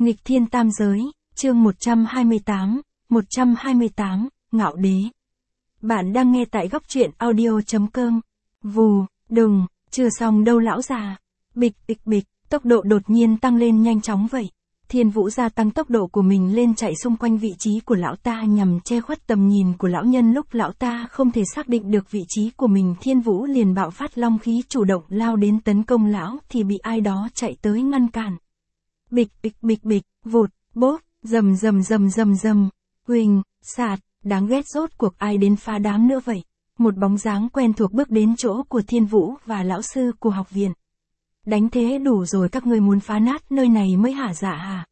Nghịch thiên tam giới, chương 128, Ngạo đế. Bạn đang nghe tại góc truyện audio.com. Vù, đùng, chưa xong đâu lão già. Bịch bịch bịch, tốc độ đột nhiên tăng lên nhanh chóng vậy. Thiên Vũ gia tăng tốc độ của mình lên chạy xung quanh vị trí của lão ta nhằm che khuất tầm nhìn của lão nhân. Lúc lão ta không thể xác định được vị trí của mình, Thiên Vũ liền bạo phát long khí chủ động lao đến tấn công lão thì bị ai đó chạy tới ngăn cản. Bịch bịch bịch bịch, vụt, bốp, rầm rầm rầm rầm rầm, huỳnh, sạt, đáng ghét, rốt cuộc ai đến phá đám nữa vậy? Một bóng dáng quen thuộc bước đến chỗ của Thiên Vũ và lão sư của học viện. Đánh thế đủ rồi, các ngươi muốn phá nát nơi này mới hả dạ hả?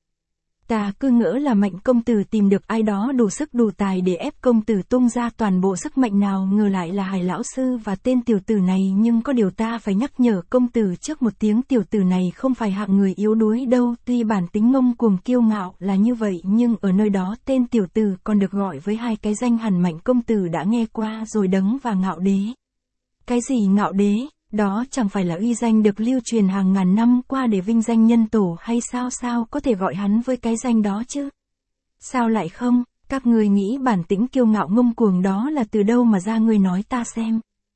Ta cứ ngỡ là Mạnh công tử tìm được ai đó đủ sức đủ tài để ép công tử tung ra toàn bộ sức mạnh, nào ngờ lại là Hải lão sư và tên tiểu tử này. Nhưng có điều ta phải nhắc nhở công tử trước một tiếng, tiểu tử này không phải hạng người yếu đuối đâu. Tuy bản tính ngông cuồng kiêu ngạo là như vậy, nhưng ở nơi đó tên tiểu tử còn được gọi với hai cái danh hẳn Mạnh công tử đã nghe qua rồi, Đấng và Ngạo đế. Cái gì Ngạo đế? Đó chẳng phải là uy danh được lưu truyền hàng ngàn năm qua để vinh danh nhân tổ hay sao? Sao có thể gọi hắn với cái danh đó chứ? Sao lại không? Các người nghĩ bản tĩnh kiêu ngạo ngông cuồng đó là từ đâu mà ra, người nói ta xem.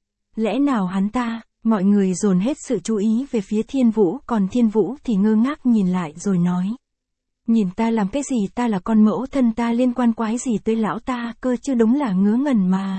Lẽ nào hắn ta? Mọi người dồn hết sự chú ý về phía Thiên Vũ, còn Thiên Vũ thì ngơ ngác nhìn lại rồi nói. Nhìn ta làm cái gì? Ta là con mẫu thân, ta liên quan quái gì tới lão ta cơ chứ? Đúng là ngớ ngẩn mà.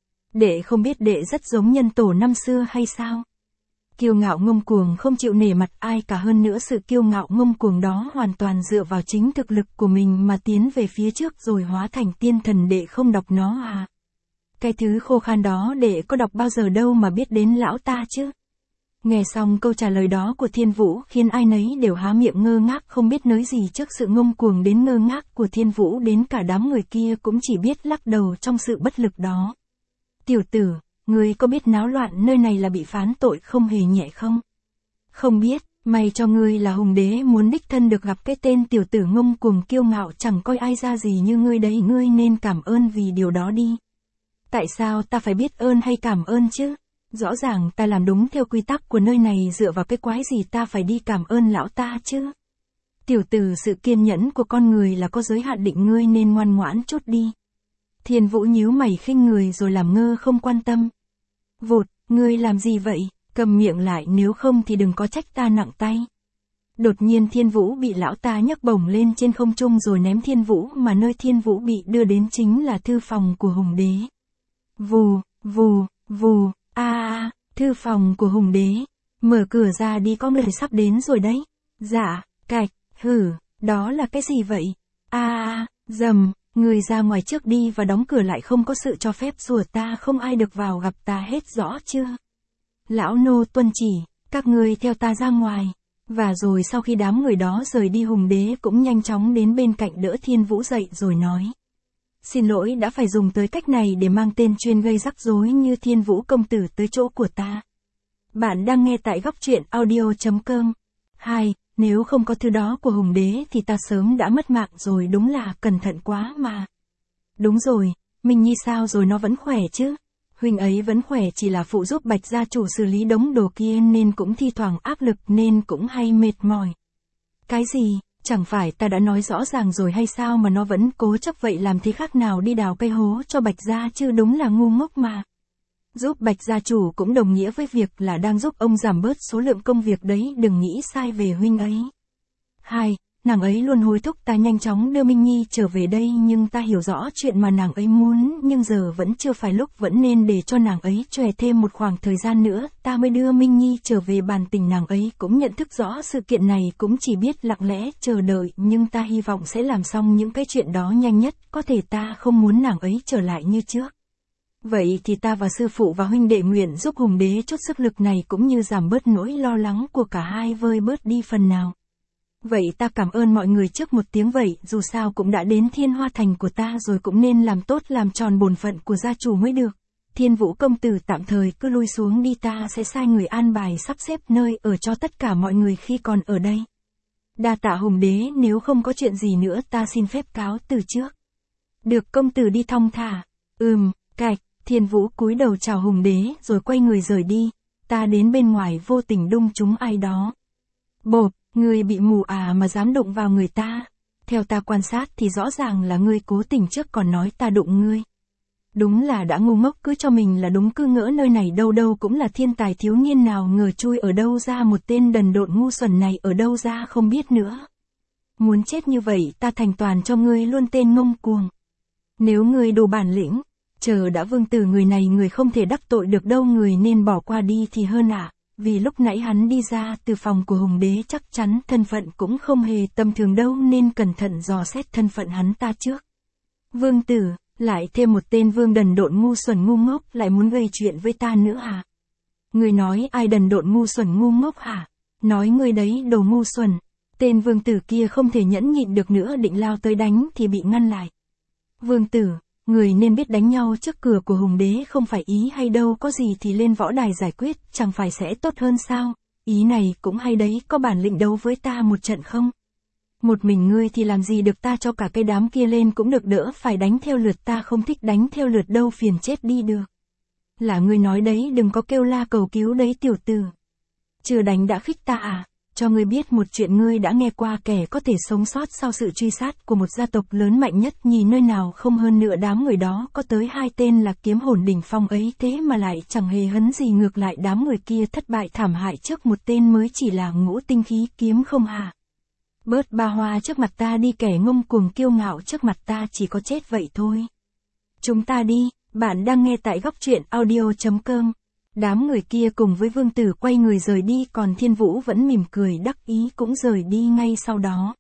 Đệ không biết đệ rất giống nhân tổ năm xưa hay sao? Kiêu ngạo ngông cuồng, không chịu nể mặt ai cả. Hơn nữa sự kiêu ngạo ngông cuồng đó hoàn toàn dựa vào chính thực lực của mình mà tiến về phía trước rồi hóa thành tiên thần. Đệ không đọc nó à? Cái thứ khô khan đó đệ có đọc bao giờ đâu mà biết đến lão ta chứ? Nghe xong câu trả lời đó của Thiên Vũ khiến ai nấy đều há miệng ngơ ngác, không biết nói gì trước sự ngông cuồng đến ngơ ngác của Thiên Vũ. Đến cả đám người kia cũng chỉ biết lắc đầu trong sự bất lực đó. Tiểu tử, ngươi có biết náo loạn nơi này là bị phán tội không hề nhẹ không? Không biết, may cho ngươi là Hùng đế muốn đích thân được gặp cái tên tiểu tử ngông cuồng kiêu ngạo chẳng coi ai ra gì như ngươi đấy. Ngươi nên cảm ơn vì điều đó đi. Tại sao ta phải biết ơn hay cảm ơn chứ? Rõ ràng ta làm đúng theo quy tắc của nơi này, dựa vào cái quái gì ta phải đi cảm ơn lão ta chứ? Tiểu tử, sự kiên nhẫn của con người là có giới hạn định, ngươi nên ngoan ngoãn chút đi. Thiên Vũ nhíu mày khinh người rồi làm ngơ không quan tâm. Vụt, ngươi làm gì vậy? Cầm miệng lại, nếu không thì đừng có trách ta nặng tay. Đột nhiên Thiên Vũ bị lão ta nhấc bổng lên trên không trung rồi ném Thiên Vũ, mà nơi Thiên Vũ bị đưa đến chính là thư phòng của Hùng đế. Vù, vù, vù, thư phòng của Hùng đế. Mở cửa ra đi, có người sắp đến rồi đấy. Dạ, cạch, hử, đó là cái gì vậy? Dầm. Người ra ngoài trước đi và đóng cửa lại, không có sự cho phép của ta, không ai được vào gặp ta hết, rõ chưa? Lão nô tuân chỉ, các ngươi theo ta ra ngoài. Và rồi sau khi đám người đó rời đi, Hùng đế cũng nhanh chóng đến bên cạnh đỡ Thiên Vũ dậy rồi nói. Xin lỗi đã phải dùng tới cách này để mang tên chuyên gây rắc rối như Thiên Vũ công tử tới chỗ của ta. Bạn đang nghe tại góc truyện audio.com. Nếu không có thứ đó của Hùng đế thì ta sớm đã mất mạng rồi, đúng là cẩn thận quá mà. Đúng rồi, Minh Nhi sao rồi, nó vẫn khỏe chứ? Huynh ấy vẫn khỏe, chỉ là phụ giúp Bạch gia chủ xử lý đống đồ kia nên cũng thi thoảng áp lực nên cũng hay mệt mỏi. Cái gì? Chẳng phải ta đã nói rõ ràng rồi hay sao mà nó vẫn cố chấp vậy? Làm thế khác nào đi đào cây hố cho Bạch gia chứ, đúng là ngu ngốc mà. Giúp Bạch gia chủ cũng đồng nghĩa với việc là đang giúp ông giảm bớt số lượng công việc đấy, đừng nghĩ sai về huynh ấy. Nàng ấy luôn hối thúc ta nhanh chóng đưa Minh Nhi trở về đây, nhưng ta hiểu rõ chuyện mà nàng ấy muốn, nhưng giờ vẫn chưa phải lúc, vẫn nên để cho nàng ấy chòe thêm một khoảng thời gian nữa, ta mới đưa Minh Nhi trở về. Bản tình nàng ấy cũng nhận thức rõ sự kiện này, cũng chỉ biết lặng lẽ chờ đợi, nhưng ta hy vọng sẽ làm xong những cái chuyện đó nhanh nhất có thể, ta không muốn nàng ấy trở lại như trước. Vậy thì ta và sư phụ và huynh đệ nguyện giúp Hùng đế chút sức lực này, cũng như giảm bớt nỗi lo lắng của cả hai, vơi bớt đi phần nào. Vậy ta cảm ơn mọi người trước một tiếng vậy, dù sao cũng đã đến Thiên Hoa Thành của ta rồi, cũng nên làm tốt làm tròn bổn phận của gia chủ mới được. Thiên Vũ công tử tạm thời cứ lui xuống đi, ta sẽ sai người an bài sắp xếp nơi ở cho tất cả mọi người khi còn ở đây. Đa tạ Hùng đế, nếu không có chuyện gì nữa ta xin phép cáo từ trước. Được, công tử đi thong thả. Cạch. Thiên Vũ cúi đầu chào Hùng đế rồi quay người rời đi. Ta đến bên ngoài vô tình đung trúng ai đó. Bộp, Ngươi bị mù à mà dám đụng vào người ta. Theo ta quan sát thì rõ ràng là ngươi cố tình trước còn nói ta đụng ngươi. Đúng là đã ngu ngốc, cứ cho mình là đúng, cứ ngỡ nơi này đâu đâu cũng là thiên tài thiếu niên, nào ngờ chui ở đâu ra một tên đần độn ngu xuẩn này ở đâu ra không biết nữa. Muốn chết như vậy ta thành toàn cho ngươi luôn tên ngông cuồng. Nếu ngươi đủ bản lĩnh, chờ đã Vương Tử người này người không thể đắc tội được đâu, người nên bỏ qua đi thì hơn ạ. Vì lúc nãy hắn đi ra từ phòng của Hùng Đế chắc chắn thân phận cũng không hề tầm thường đâu, nên cẩn thận dò xét thân phận hắn ta trước. Vương Tử, lại thêm một tên vương đần độn ngu xuẩn ngu ngốc lại muốn gây chuyện với ta nữa à? Người nói ai đần độn ngu xuẩn ngu ngốc hả? Nói người đấy đồ ngu xuẩn. Tên Vương Tử kia không thể nhẫn nhịn được nữa, định lao tới đánh thì bị ngăn lại. Vương Tử, người nên biết đánh nhau trước cửa của Hùng Đế không phải ý hay đâu, có gì thì lên võ đài giải quyết, chẳng phải sẽ tốt hơn sao? Ý này cũng hay đấy, có bản lĩnh đấu với ta một trận không? Một mình ngươi thì làm gì được, ta cho cả cái đám kia lên cũng được, đỡ phải đánh theo lượt, ta không thích đánh theo lượt đâu, phiền chết đi được. Là ngươi nói đấy, đừng có kêu la cầu cứu đấy tiểu tử. Chưa đánh đã khích ta à? Cho ngươi biết một chuyện ngươi đã nghe qua, kẻ có thể sống sót sau sự truy sát của một gia tộc lớn mạnh nhất nhì nơi nào không hơn nữa đám người đó có tới 2 tên là kiếm hồn đỉnh phong ấy, thế mà lại chẳng hề hấn gì, ngược lại đám người kia thất bại thảm hại trước một tên mới chỉ là ngũ tinh khí kiếm không hả? Bớt ba hoa trước mặt ta đi, kẻ ngông cuồng kiêu ngạo trước mặt ta chỉ có chết vậy thôi. Chúng ta đi, bạn đang nghe tại góc truyện audio.com. Đám người kia cùng với Vương Tử quay người rời đi, còn Thiên Vũ vẫn mỉm cười đắc ý cũng rời đi ngay sau đó.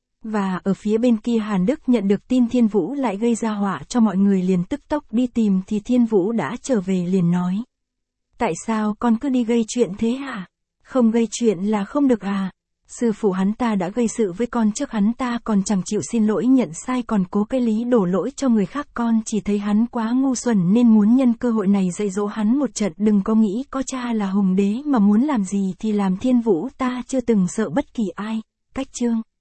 Và ở phía bên kia Hàn Đức nhận được tin Thiên Vũ lại gây ra họa cho mọi người, liền tức tốc đi tìm thì Thiên Vũ đã trở về, liền nói. Tại sao con cứ đi gây chuyện thế hả? Không gây chuyện là không được à? Sư phụ hắn ta đã gây sự với con trước, hắn ta còn chẳng chịu xin lỗi nhận sai, còn cố cái lý đổ lỗi cho người khác, con chỉ thấy hắn quá ngu xuẩn nên muốn nhân cơ hội này dạy dỗ hắn một trận, đừng có nghĩ có cha là Hùng Đế mà muốn làm gì thì làm. Thiên Vũ ta chưa từng sợ bất kỳ ai. Cách chương